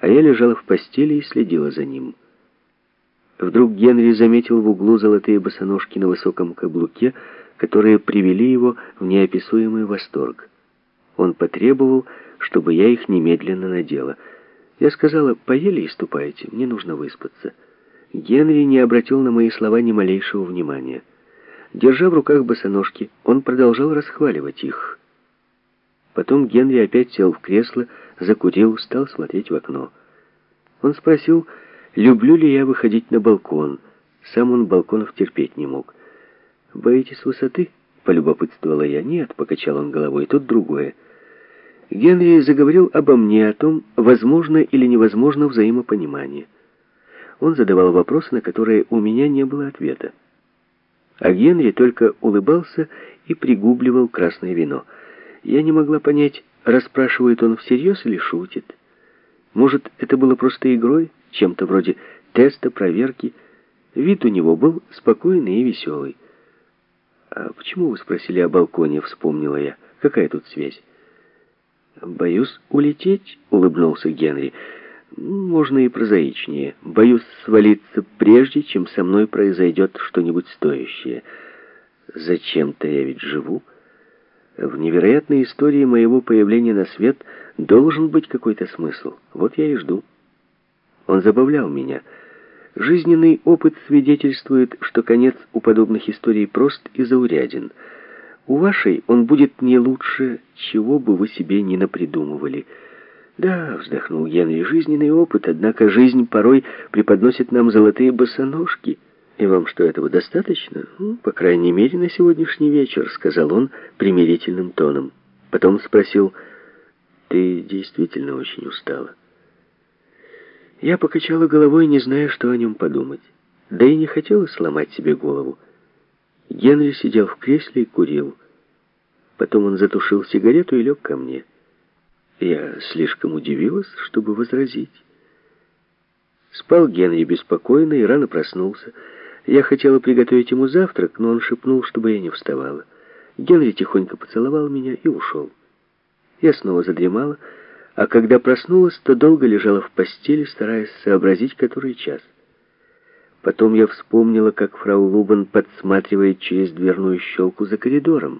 а я лежала в постели и следила за ним. Вдруг Генри заметил в углу золотые босоножки на высоком каблуке, которые привели его в неописуемый восторг. Он потребовал, чтобы я их немедленно надела. Я сказала: «Поели и ступайте, мне нужно выспаться». Генри не обратил на мои слова ни малейшего внимания. Держа в руках босоножки, он продолжал расхваливать их. Потом Генри опять сел в кресло, закурил, стал смотреть в окно. Он спросил, люблю ли я выходить на балкон. Сам он балконов терпеть не мог. «Боитесь высоты?» — полюбопытствовала я. «Нет», — покачал он головой, — «тут другое». Генри заговорил обо мне, о том, возможно или невозможно взаимопонимание. Он задавал вопросы, на которые у меня не было ответа. А Генри только улыбался и пригубливал красное вино. Я не могла понять, расспрашивает он всерьез или шутит. Может, это было просто игрой, чем-то вроде теста, проверки. Вид у него был спокойный и веселый. «А почему вы спросили о балконе?» — вспомнила я. «Какая тут связь?» «Боюсь улететь», — улыбнулся Генри. «Можно и прозаичнее. Боюсь свалиться прежде, чем со мной произойдет что-нибудь стоящее. Зачем-то я ведь живу. В невероятной истории моего появления на свет должен быть какой-то смысл. Вот я и жду». Он забавлял меня. Жизненный опыт свидетельствует, что конец у подобных историй прост и зауряден. У вашей он будет не лучше, чего бы вы себе ни напридумывали. «Да», — вздохнул Генри, — «жизненный опыт, однако жизнь порой преподносит нам золотые босоножки. И вам что, этого достаточно?» «По крайней мере, на сегодняшний вечер», — сказал он примирительным тоном. Потом спросил: «Ты действительно очень устала?» Я покачала головой, не зная, что о нем подумать. Да и не хотела сломать себе голову. Генри сидел в кресле и курил. Потом он затушил сигарету и лег ко мне. Я слишком удивилась, чтобы возразить. Спал Генри беспокойно и рано проснулся. Я хотела приготовить ему завтрак, но он шепнул, чтобы я не вставала. Генри тихонько поцеловал меня и ушел. Я снова задремала, а когда проснулась, то долго лежала в постели, стараясь сообразить, который час. Потом я вспомнила, как фрау Лубан подсматривает через дверную щелку за коридором.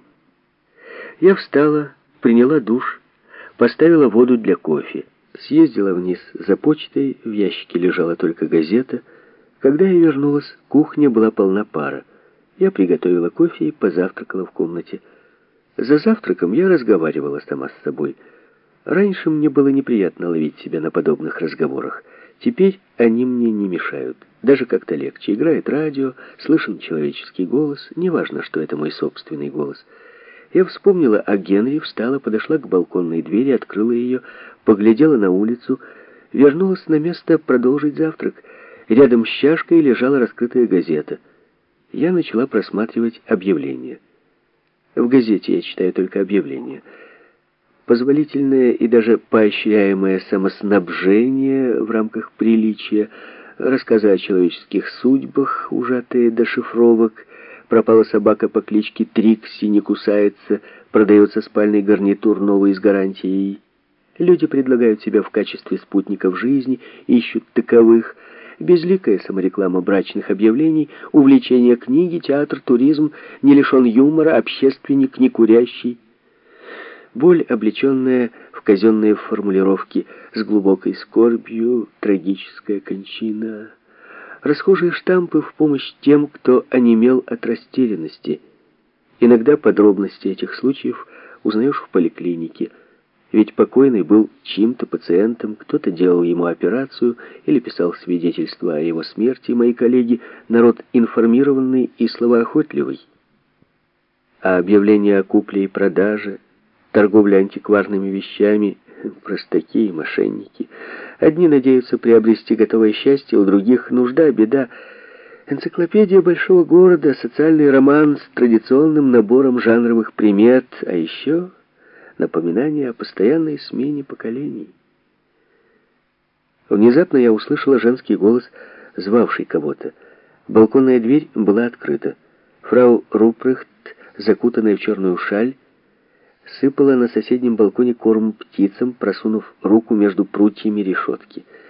Я встала, приняла душ, поставила воду для кофе, съездила вниз за почтой, в ящике лежала только газета. Когда я вернулась, кухня была полна пара. Я приготовила кофе и позавтракала в комнате. За завтраком я разговаривала сама с собой. Раньше мне было неприятно ловить себя на подобных разговорах. Теперь они мне не мешают. Даже как-то легче. Играет радио, слышен человеческий голос. Неважно, что это мой собственный голос. Я вспомнила о Генри, встала, подошла к балконной двери, открыла ее, поглядела на улицу, вернулась на место продолжить завтрак. Рядом с чашкой лежала раскрытая газета. Я начала просматривать объявления. В газете я читаю только объявления. Позволительное и даже поощряемое самоснабжение в рамках приличия, рассказы о человеческих судьбах, ужатые до шифровок, пропала собака по кличке Трикси, не кусается, продается спальный гарнитур новый с гарантией. Люди предлагают себя в качестве спутников жизни, ищут таковых. Безликая самореклама брачных объявлений, увлечение книги, театр, туризм, не лишен юмора, общественник, не курящий. Боль, облеченная в казенные формулировки с глубокой скорбью, трагическая кончина. Расхожие штампы в помощь тем, кто онемел от растерянности. Иногда подробности этих случаев узнаешь в поликлинике. Ведь покойный был чьим-то пациентом, кто-то делал ему операцию или писал свидетельство о его смерти. Мои коллеги — народ информированный и словоохотливый. А объявления о купле и продаже, торговля антикварными вещами — простаки и мошенники. Одни надеются приобрести готовое счастье, у других нужда, беда. Энциклопедия большого города, социальный роман с традиционным набором жанровых примет, а еще напоминание о постоянной смене поколений. Внезапно я услышала женский голос, звавший кого-то. Балконная дверь была открыта. Фрау Рупрехт, закутанная в черную шаль, сыпала на соседнем балконе корм птицам, просунув руку между прутьями решетки.